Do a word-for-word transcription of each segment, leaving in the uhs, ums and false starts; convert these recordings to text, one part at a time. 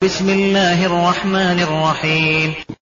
بسم الله الرحمن الرحيم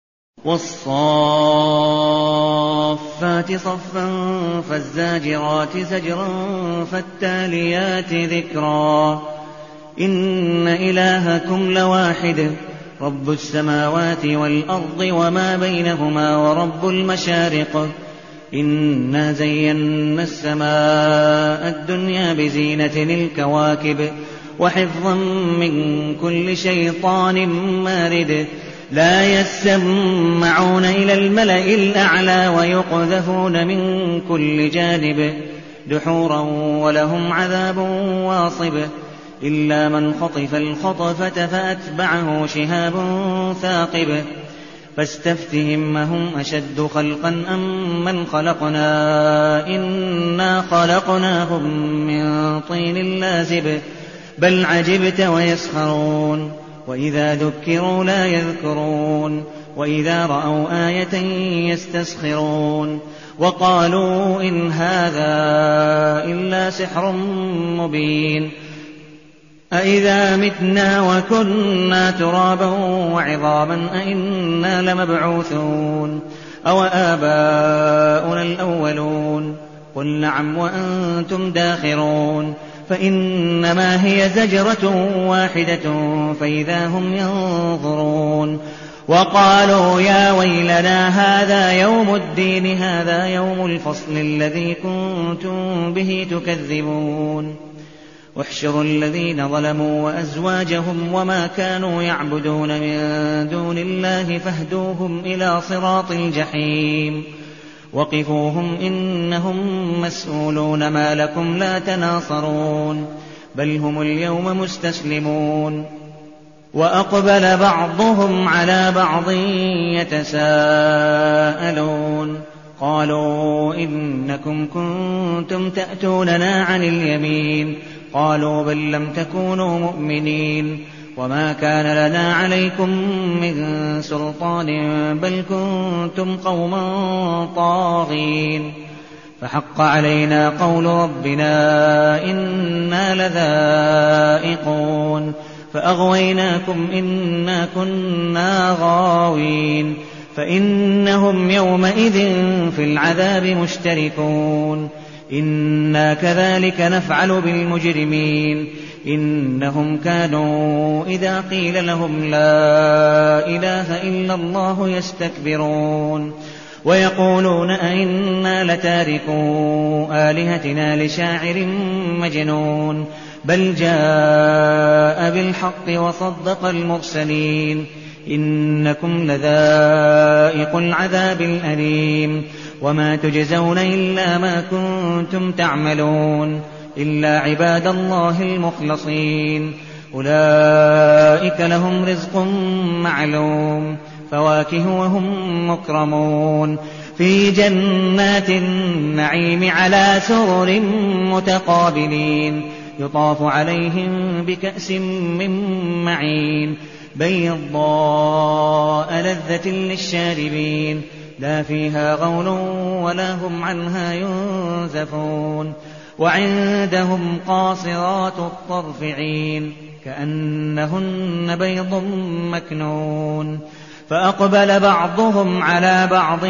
والصافات صفا فالزاجرات زجرا فالتاليات ذكرا إن إلهكم لواحد رب السماوات والأرض وما بينهما ورب المشارق إنا زينا السماء الدنيا بزينة الكواكب وحفظا من كل شيطان مارد لا يسمعون إلى الملأ الأعلى ويقذفون من كل جانب دحورا ولهم عذاب واصب إلا من خطف الخطفة فأتبعه شهاب ثاقب فاستفتهم أهم أشد خلقا أم من خلقنا إنا خلقناهم من طين لازب بل عجبت ويسخرون وإذا ذكروا لا يذكرون وإذا رأوا آية يستسخرون وقالوا إن هذا إلا سحر مبين أإذا متنا وكنا ترابا وعظاما أإنا لمبعوثون أو آباؤنا الأولون قل نعم وأنتم داخرون فإنما هي زجرة واحدة فإذا هم ينظرون وقالوا يا ويلنا هذا يوم الدين هذا يوم الفصل الذي كنتم به تكذبون واحشروا الذين ظلموا وأزواجهم وما كانوا يعبدون من دون الله فاهدوهم إلى صراط الجحيم وقفوهم إنهم مسؤولون ما لكم لا تناصرون بل هم اليوم مستسلمون وأقبل بعضهم على بعض يتساءلون قالوا إنكم كنتم تأتوننا عن اليمين قالوا بل لم تكونوا مؤمنين وما كان لنا عليكم من سلطان بل كنتم قوما طاغين فحق علينا قول ربنا إنا لذائقون فأغويناكم إنا كنا غاوين فإنهم يومئذ في العذاب مشتركون إنا كذلك نفعل بالمجرمين إنهم كانوا إذا قيل لهم لا إله إلا الله يستكبرون ويقولون أئنا لتاركو آلهتنا لشاعر مجنون بل جاء بالحق وصدق المرسلين إنكم لذائقو العذاب الأليم وما تجزون إلا ما كنتم تعملون إلا عباد الله المخلصين أولئك لهم رزق معلوم فواكه وهم مكرمون في جنات النعيم على سرر متقابلين يطاف عليهم بكأس من معين بيضاء لذة للشاربين لا فيها غول ولا هم عنها ينزفون وعندهم قاصرات الطرف عين كأنهن بيض مكنون فأقبل بعضهم على بعض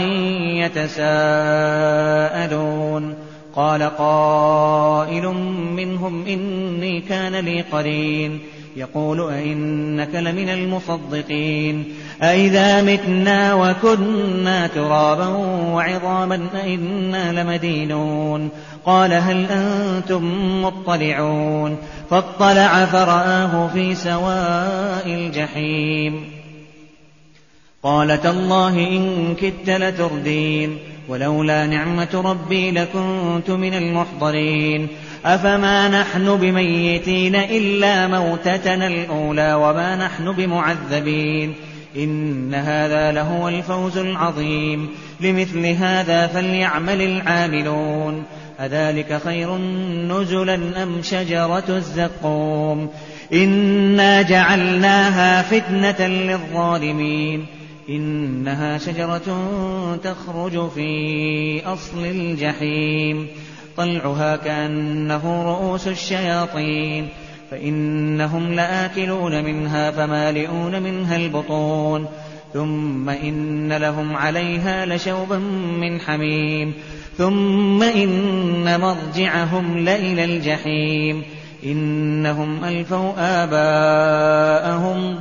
يتساءلون قال قائل منهم إني كان لي قرين يقول أئنك لمن المصدقين أئذا متنا وكنا ترابا وعظاما أئنا لمدينون قال هل أنتم مطلعون فاطلع فرآه في سواء الجحيم قال تالله إن كدت لتردين ولولا نعمة ربي لكنت من المحضرين أفما نحن بميتين إلا موتتنا الأولى وما نحن بمعذبين إن هذا لهو الفوز العظيم لمثل هذا فليعمل العاملون أذلك خير نزلا أم شجرة الزقوم إنا جعلناها فتنة للظالمين إنها شجرة تخرج في أصل الجحيم طلعها كأنه رؤوس الشياطين فإنهم لآكلون منها فمالئون منها البطون ثم إن لهم عليها لشوبا من حميم ثم إن مرجعهم لإلى الجحيم إنهم ألفوا آباءهم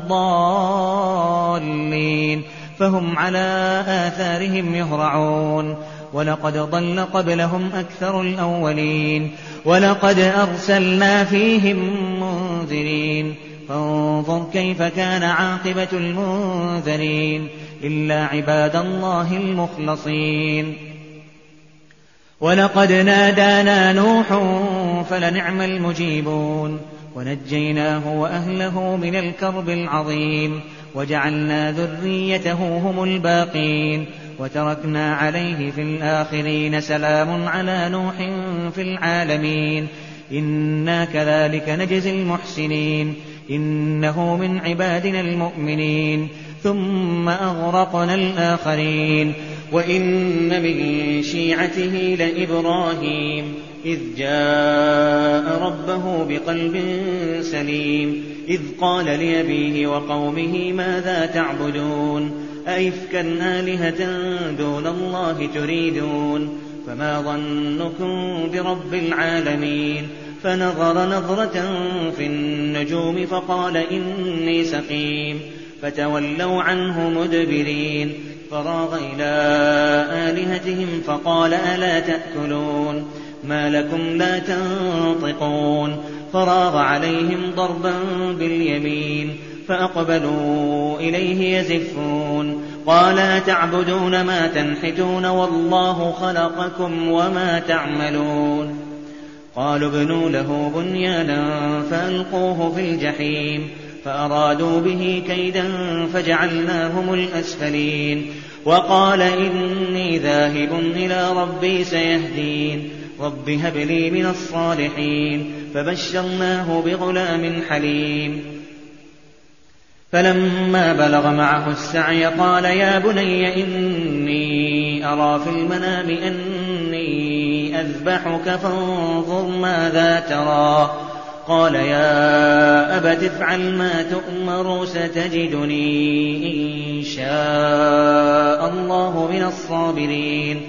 ضالين فهم على آثارهم يهرعون ولقد ضل قبلهم أكثر الأولين ولقد أرسلنا فيهم منذرين فانظر كيف كان عاقبة المنذرين إلا عباد الله المخلصين ولقد نادانا نوح فلنعم المجيبون ونجيناه وأهله من الكرب العظيم وجعلنا ذريته هم الباقين وتركنا عليه في الآخرين سلام على نوح في العالمين إنا كذلك نجزي المحسنين إنه من عبادنا المؤمنين ثم أغرقنا الآخرين وإن من شيعته لإبراهيم إذ جاء ربه بقلب سليم إذ قال لأبيه وقومه ماذا تعبدون أئفكا آلهة دون الله تريدون فما ظنكم برب العالمين فنظر نظرة في النجوم فقال إني سقيم فتولوا عنه مدبرين فراغ إلى آلهتهم فقال ألا تأكلون ما لكم لا تنطقون فراغ عليهم ضربا باليمين فأقبلوا إليه يزفون قال أتعبدون ما تنحتون والله خلقكم وما تعملون قالوا ابنوا له بنيانا فألقوه في الجحيم فأرادوا به كيدا فجعلناهم الأسفلين وقال إني ذاهب إلى ربي سيهدين رب هب لي من الصالحين فبشرناه بغلام حليم فلما بلغ معه السعي قال يا بني إني أرى في المنام أني أذبحك فانظر ماذا ترى قال يا أبت افعل ما تؤمر ستجدني إن شاء الله من الصابرين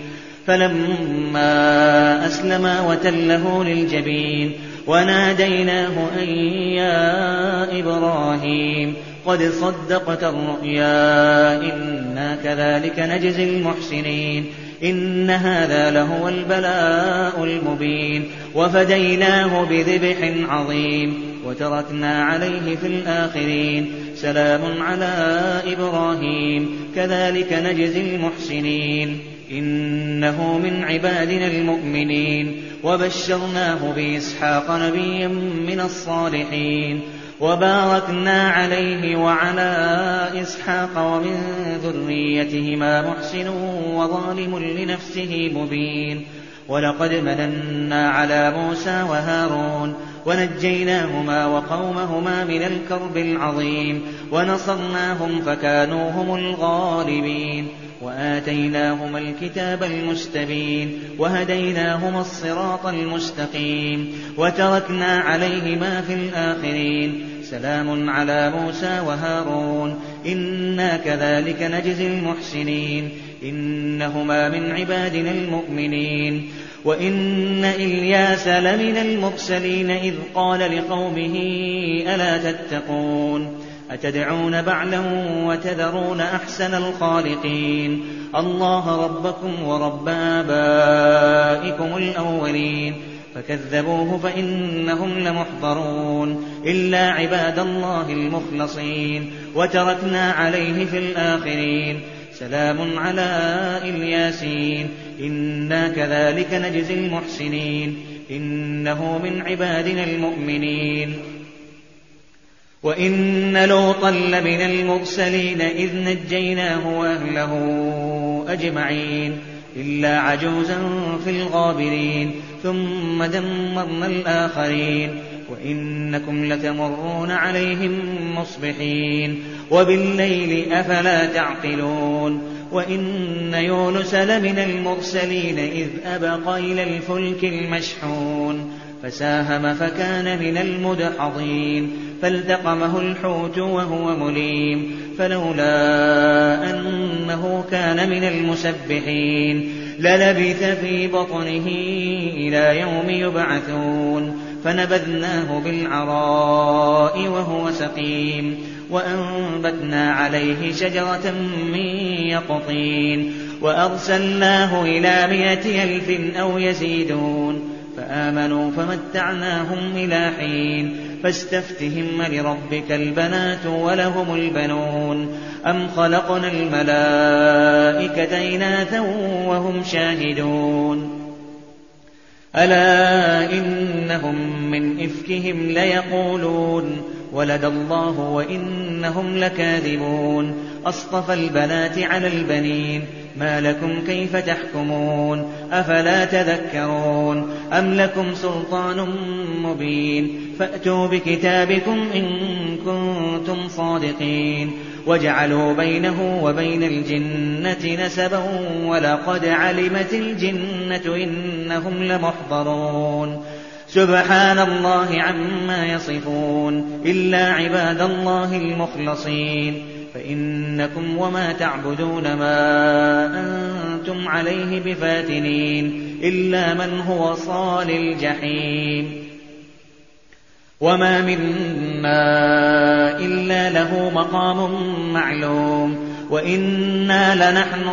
فلما أسلما وتله للجبين وناديناه أن يا إبراهيم قد صدقت الرؤيا إنا كذلك نجزي المحسنين إن هذا لهو البلاء المبين وفديناه بذبح عظيم وتركنا عليه في الآخرين سلام على إبراهيم كذلك نجزي المحسنين إنه من عبادنا المؤمنين وبشرناه بإسحاق نبيا من الصالحين وباركنا عليه وعلى إسحاق ومن ذريتهما محسن وظالم لنفسه مبين ولقد مننا على موسى وهارون ونجيناهما وقومهما من الكرب العظيم ونصرناهم فكانوا هم الغالبين وآتيناهما الكتاب المستبين وهديناهما الصراط المستقيم وتركنا عليهما في الآخرين سلام على موسى وهارون إنا كذلك نجزي المحسنين إنهما من عبادنا المؤمنين وإن إلياس لمن المرسلين إذ قال لقومه ألا تتقون أتدعون بعلا وتذرون أحسن الخالقين الله ربكم ورب آبائكم الأولين فكذبوه فإنهم لمحضرون إلا عباد الله المخلصين وتركنا عليه في الآخرين سلام على الياسين إنا كذلك نجزي المحسنين إنه من عبادنا المؤمنين وإن لوطا لمن المرسلين إذ نجيناه وأهله أجمعين إلا عجوزا في الغابرين ثم دمرنا الآخرين وإنكم لتمرون عليهم مصبحين وبالليل أفلا تعقلون وإن يونس لمن المرسلين إذ أبق إلى الفلك المشحون فساهم فكان من المدحضين فالتقمه الحوت وهو مليم فلولا أنه كان من المسبحين للبث في بطنه إلى يوم يبعثون فنبذناه بالعراء وهو سقيم وأنبتنا عليه شجرة من يقطين وأرسلناه إلى مائة ألف أو يزيدون فآمنوا فمتعناهم إلى حين فاستفتهم لربك البنات ولهم البنون أم خلقنا الملائكة إناثا وهم شاهدون ألا إنهم من إفكهم ليقولون ولد الله وإنهم لكاذبون أصطفى البنات على البنين ما لكم كيف تحكمون أفلا تذكرون أم لكم سلطان مبين فأتوا بكتابكم إن كنتم صادقين وجعلوا بينه وبين الجنة نسبا ولقد علمت الجنة إنهم لمحضرون سبحان الله عما يصفون إلا عباد الله المخلصين فإنكم وما تعبدون ما أنتم عليه بفاتنين إلا من هو صال الجحيم وما منا إلا له مقام معلوم وإنا لنحن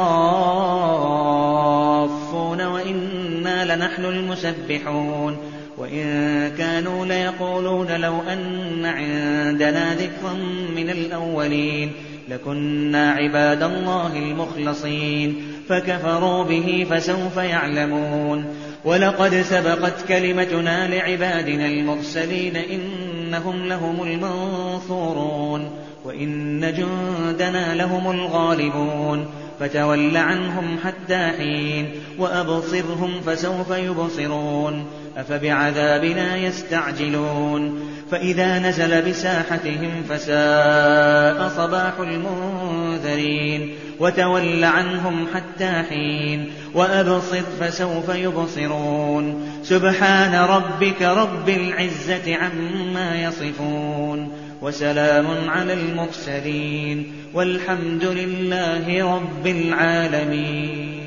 الصافون وإنا لنحن المسبحون وإن كانوا ليقولون لو أن عندنا ذكرا من الأولين لكنا عباد الله المخلصين فكفروا به فسوف يعلمون ولقد سبقت كلمتنا لعبادنا المرسلين إنهم لهم المنصورون وإن جندنا لهم الغالبون فتول عنهم حتى حين وأبصرهم فسوف يبصرون أفبعذابنا يستعجلون فإذا نزل بساحتهم فساء صباح المنذرين وتول عنهم حتى حين وأبصر فسوف يبصرون سبحان ربك رب العزة عما يصفون وسلام على المرسلين والحمد لله رب العالمين.